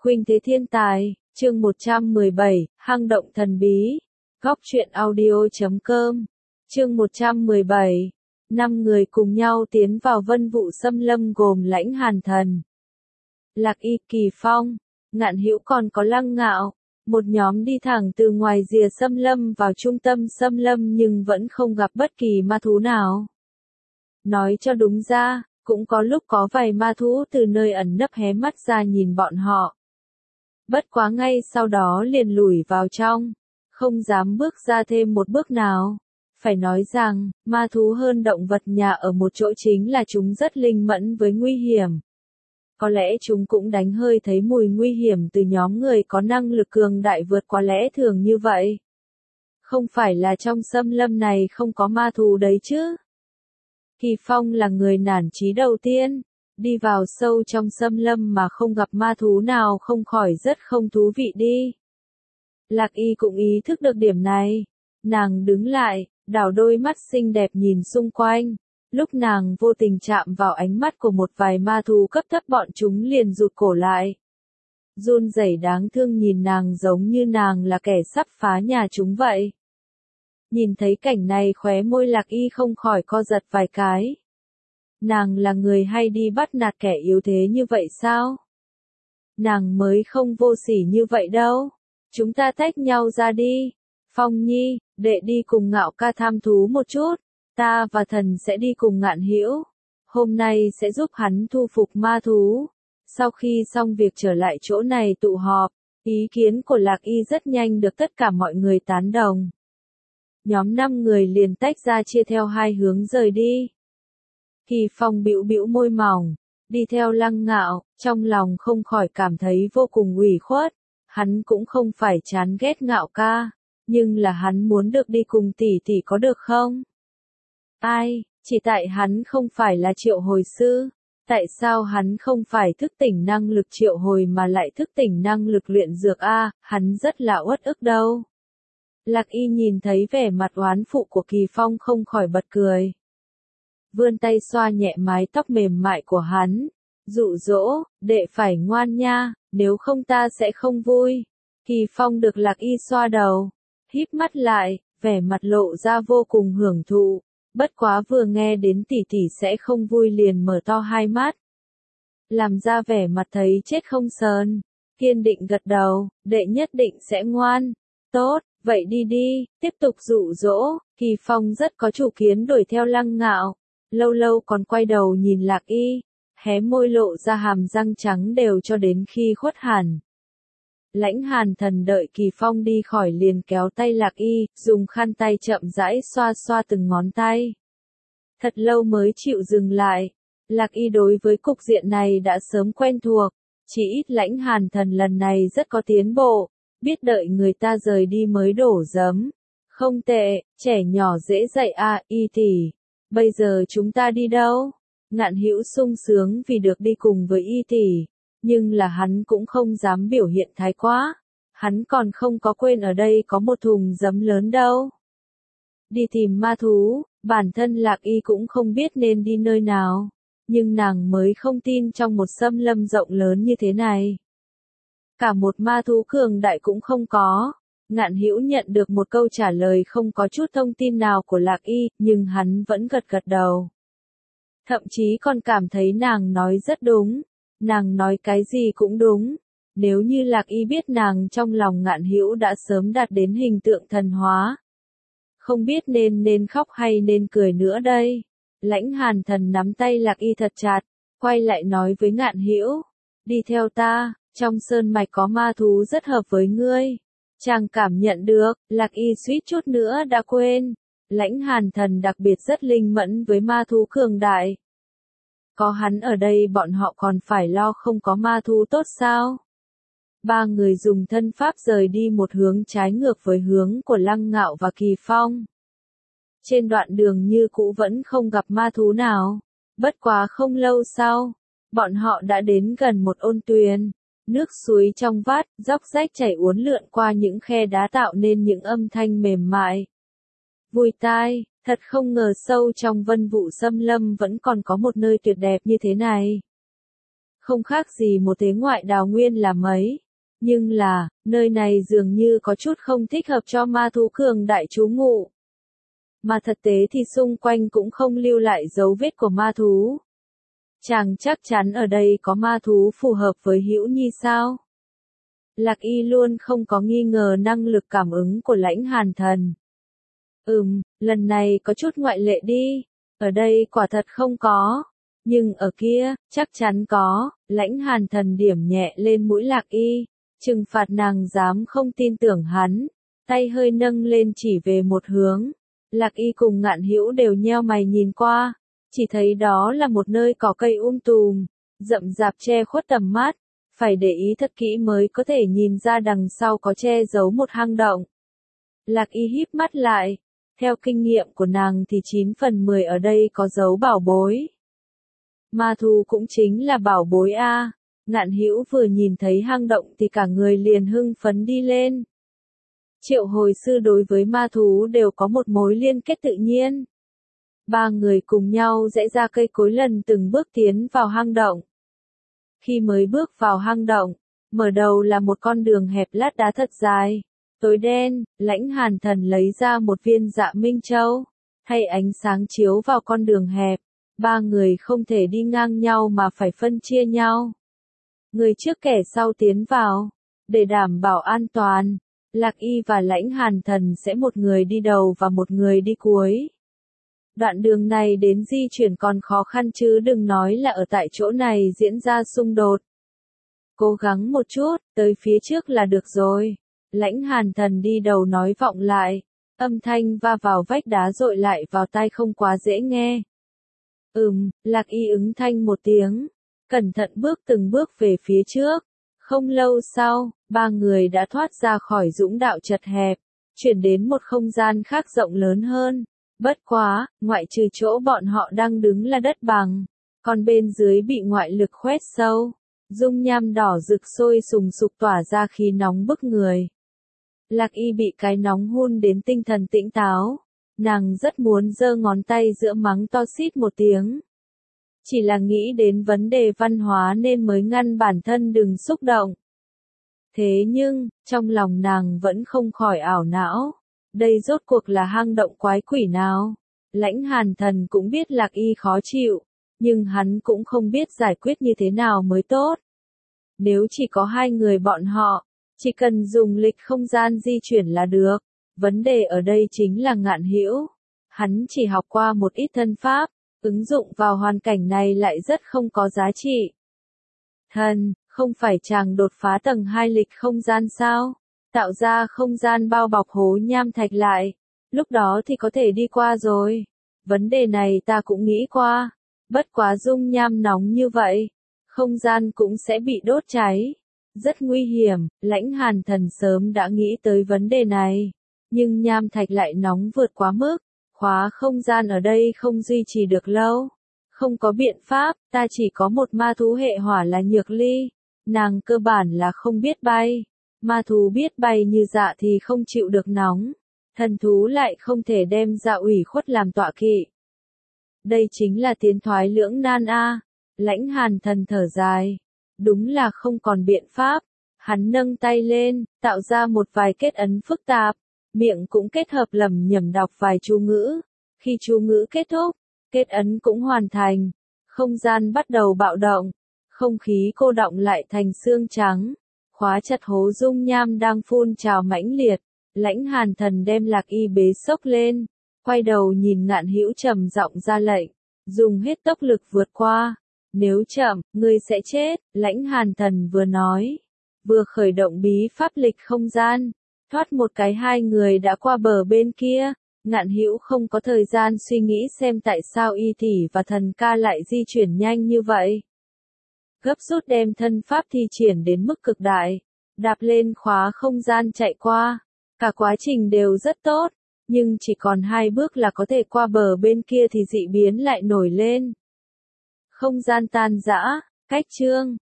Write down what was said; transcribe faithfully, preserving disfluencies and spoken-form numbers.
Khuynh thế thiên tài, chương một trăm mười bảy, hang động thần bí. Góc truyện audio chấm com. Chương một trăm mười bảy. Năm người cùng nhau tiến vào Vân Vụ Xâm Lâm gồm Lãnh Hàn Thần, Lạc Y, Kỳ Phong, Ngạn Hữu còn có Lăng Ngạo. Một nhóm đi thẳng từ ngoài rìa xâm lâm vào trung tâm xâm lâm nhưng vẫn không gặp bất kỳ ma thú nào. Nói cho đúng ra, cũng có lúc có vài ma thú từ nơi ẩn nấp hé mắt ra nhìn bọn họ. Bất quá ngay sau đó liền lủi vào trong, không dám bước ra thêm một bước nào. Phải nói rằng, ma thú hơn động vật nhà ở một chỗ chính là chúng rất linh mẫn với nguy hiểm. Có lẽ chúng cũng đánh hơi thấy mùi nguy hiểm từ nhóm người có năng lực cường đại vượt qua lẽ thường như vậy. Không phải là trong xâm lâm này không có ma thú đấy chứ. Kỳ Phong là người nản chí đầu tiên, đi vào sâu trong xâm lâm mà không gặp ma thú nào không khỏi rất không thú vị đi. Lạc Y cũng ý thức được điểm này, nàng đứng lại, đảo đôi mắt xinh đẹp nhìn xung quanh. Lúc nàng vô tình chạm vào ánh mắt của một vài ma thú cấp thấp bọn chúng liền rụt cổ lại. Run rẩy đáng thương nhìn nàng giống như nàng là kẻ sắp phá nhà chúng vậy. Nhìn thấy cảnh này khóe môi Lạc Y không khỏi co giật vài cái. Nàng là người hay đi bắt nạt kẻ yếu thế như vậy sao? Nàng mới không vô sỉ như vậy đâu. Chúng ta tách nhau ra đi. Phong Nhi, đệ đi cùng Ngạo ca tham thú một chút. Ta và thần sẽ đi cùng Ngạn Hữu. Hôm nay sẽ giúp hắn thu phục ma thú. Sau khi xong việc trở lại chỗ này tụ họp, ý kiến của Lạc Y rất nhanh được tất cả mọi người tán đồng. Nhóm năm người liền tách ra chia theo hai hướng rời đi. Kỳ Phong bĩu bĩu môi mỏng, đi theo Lăng Ngạo, trong lòng không khỏi cảm thấy vô cùng ủy khuất. Hắn cũng không phải chán ghét Ngạo ca, nhưng là hắn muốn được đi cùng tỷ tỷ có được không? Ai, chỉ tại hắn không phải là triệu hồi sư, tại sao hắn không phải thức tỉnh năng lực triệu hồi mà lại thức tỉnh năng lực luyện dược a, hắn rất là uất ức đâu. Lạc Y nhìn thấy vẻ mặt oán phụ của Kỳ Phong không khỏi bật cười. Vươn tay xoa nhẹ mái tóc mềm mại của hắn, dụ dỗ, đệ phải ngoan nha, nếu không ta sẽ không vui. Kỳ Phong được Lạc Y xoa đầu, híp mắt lại, vẻ mặt lộ ra vô cùng hưởng thụ. Bất quá vừa nghe đến tỷ tỷ sẽ không vui liền mở to hai mắt. Làm ra vẻ mặt thấy chết không sờn, kiên định gật đầu, đệ nhất định sẽ ngoan. Tốt, vậy đi đi, tiếp tục dụ dỗ. Kỳ Phong rất có chủ kiến đuổi theo Lăng Ngạo, lâu lâu còn quay đầu nhìn Lạc Y, hé môi lộ ra hàm răng trắng đều cho đến khi khuất hẳn. Lãnh Hàn Thần đợi Kỳ Phong đi khỏi liền kéo tay Lạc Y, dùng khăn tay chậm rãi xoa xoa từng ngón tay. Thật lâu mới chịu dừng lại. Lạc Y đối với cục diện này đã sớm quen thuộc, chỉ ít Lãnh Hàn Thần lần này rất có tiến bộ, biết đợi người ta rời đi mới đổ giấm. Không tệ, trẻ nhỏ dễ dạy a, Y tỷ. Bây giờ chúng ta đi đâu? Ngạn Hữu sung sướng vì được đi cùng với Y tỷ. Nhưng là hắn cũng không dám biểu hiện thái quá. Hắn còn không có quên ở đây có một thùng giấm lớn đâu. Đi tìm ma thú, bản thân Lạc Y cũng không biết nên đi nơi nào. Nhưng nàng mới không tin trong một xâm lâm rộng lớn như thế này. Cả một ma thú cường đại cũng không có. Ngạn Hữu nhận được một câu trả lời không có chút thông tin nào của Lạc Y, nhưng hắn vẫn gật gật đầu. Thậm chí còn cảm thấy nàng nói rất đúng. Nàng nói cái gì cũng đúng. Nếu như Lạc Y biết nàng trong lòng Ngạn Hữu đã sớm đạt đến hình tượng thần hóa. Không biết nên nên khóc hay nên cười nữa đây. Lãnh Hàn Thần nắm tay Lạc Y thật chặt, quay lại nói với Ngạn Hữu, đi theo ta, trong sơn mạch có ma thú rất hợp với ngươi. Chàng cảm nhận được, Lạc Y suýt chút nữa đã quên. Lãnh Hàn Thần đặc biệt rất linh mẫn với ma thú cường đại. Có hắn ở đây bọn họ còn phải lo không có ma thú tốt sao? Ba người dùng thân pháp rời đi một hướng trái ngược với hướng của Lăng Ngạo và Kỳ Phong. Trên đoạn đường như cũ vẫn không gặp ma thú nào. Bất quá không lâu sau, bọn họ đã đến gần một ôn tuyền. Nước suối trong vắt, róc rách chảy uốn lượn qua những khe đá tạo nên những âm thanh mềm mại. Vui tai, thật không ngờ sâu trong Vân Vụ Xâm Lâm vẫn còn có một nơi tuyệt đẹp như thế này. không khác gì một thế ngoại đào nguyên là mấy. Nhưng là, nơi này dường như có chút không thích hợp cho ma thú cường đại trú ngụ. Mà thực tế thì xung quanh cũng không lưu lại dấu vết của ma thú. Chàng chắc chắn ở đây có ma thú phù hợp với Hữu Nhi sao? Lạc Y luôn không có nghi ngờ năng lực cảm ứng của Lãnh Hàn Thần. Ừm, lần này có chút ngoại lệ đi, ở đây quả thật không có, nhưng ở kia, chắc chắn có. Lãnh Hàn Thần điểm nhẹ lên mũi Lạc Y, trừng phạt nàng dám không tin tưởng hắn, tay hơi nâng lên chỉ về một hướng. Lạc Y cùng Ngạn Hữu đều nheo mày nhìn qua, chỉ thấy đó là một nơi cỏ cây um tùm, rậm rạp che khuất tầm mắt, phải để ý thật kỹ mới có thể nhìn ra đằng sau có che giấu một hang động. Lạc Y híp mắt lại, theo kinh nghiệm của nàng thì chín phần mười ở đây có giấu bảo bối. Ma thú cũng chính là bảo bối a. Ngạn Hữu vừa nhìn thấy hang động thì cả người liền hưng phấn đi lên. Triệu hồi sư đối với ma thú đều có một mối liên kết tự nhiên. Ba người cùng nhau rẽ ra cây cối lần từng bước tiến vào hang động. Khi mới bước vào hang động, mở đầu là một con đường hẹp lát đá thật dài, tối đen. Lãnh Hàn Thần lấy ra một viên Dạ Minh Châu, thay ánh sáng chiếu vào con đường hẹp. Ba người không thể đi ngang nhau mà phải phân chia nhau. Người trước kẻ sau tiến vào, để đảm bảo an toàn. Lạc Y và Lãnh Hàn Thần sẽ một người đi đầu và một người đi cuối. Đoạn đường này đến di chuyển còn khó khăn chứ đừng nói là ở tại chỗ này diễn ra xung đột. Cố gắng một chút, tới phía trước là được rồi. Lãnh Hàn Thần đi đầu nói vọng lại, âm thanh va vào vách đá dội lại vào tai không quá dễ nghe. Ừm, Lạc Y ứng thanh một tiếng, cẩn thận bước từng bước về phía trước. Không lâu sau, ba người đã thoát ra khỏi dũng đạo chật hẹp, chuyển đến một không gian khác rộng lớn hơn. Bất quá, ngoại trừ chỗ bọn họ đang đứng là đất bằng, còn bên dưới bị ngoại lực khoét sâu. Dung nham đỏ rực sôi sùng sục tỏa ra khí nóng bức người. Lạc Y bị cái nóng hun đến tinh thần tĩnh táo. Nàng rất muốn giơ ngón tay giữa mắng to xít một tiếng. Chỉ là nghĩ đến vấn đề văn hóa nên mới ngăn bản thân đừng xúc động. Thế nhưng, trong lòng nàng vẫn không khỏi ảo não. Đây rốt cuộc là hang động quái quỷ nào? Lãnh Hàn Thần cũng biết Lạc Y khó chịu, nhưng hắn cũng không biết giải quyết như thế nào mới tốt. Nếu chỉ có hai người bọn họ, chỉ cần dùng lịch không gian di chuyển là được. Vấn đề ở đây chính là Ngạn Hữu. Hắn chỉ học qua một ít thân pháp, ứng dụng vào hoàn cảnh này lại rất không có giá trị. Thần, không phải chàng đột phá tầng hai lịch không gian sao? Tạo ra không gian bao bọc hố nham thạch lại. Lúc đó thì có thể đi qua rồi. Vấn đề này ta cũng nghĩ qua. Bất quá dung nham nóng như vậy, không gian cũng sẽ bị đốt cháy. Rất nguy hiểm. Lãnh Hàn Thần sớm đã nghĩ tới vấn đề này. Nhưng nham thạch lại nóng vượt quá mức. Khóa không gian ở đây không duy trì được lâu. Không có biện pháp, ta chỉ có một ma thú hệ hỏa là Nhược Ly. Nàng cơ bản là không biết bay. Ma thú biết bay như Dạ thì không chịu được nóng. Thần thú lại không thể đem Dạ ủy khuất làm tọa kỵ. Đây chính là tiến thoái lưỡng nan a. Lãnh Hàn Thần thở dài. Đúng là không còn biện pháp. Hắn nâng tay lên, tạo ra một vài kết ấn phức tạp. Miệng cũng kết hợp lẩm nhẩm đọc vài chú ngữ. Khi chú ngữ kết thúc, kết ấn cũng hoàn thành. Không gian bắt đầu bạo động. Không khí cô đọng lại thành xương trắng. Khóa chặt hố dung nham đang phun trào mãnh liệt. Lãnh Hàn Thần đem Lạc Y bế sốc lên. Quay đầu nhìn Ngạn Hữu trầm giọng ra lệnh. Dùng hết tốc lực vượt qua. Nếu chậm, ngươi sẽ chết. Lãnh Hàn Thần vừa nói. Vừa khởi động bí pháp lịch không gian. Thoát một cái hai người đã qua bờ bên kia. Ngạn Hữu không có thời gian suy nghĩ xem tại sao Y Tỷ và Thần Ca lại di chuyển nhanh như vậy. Gấp rút đem thân pháp thi triển đến mức cực đại. Đạp lên khóa không gian chạy qua. Cả quá trình đều rất tốt. Nhưng chỉ còn hai bước là có thể qua bờ bên kia thì dị biến lại nổi lên. Không gian tan rã, cách chương.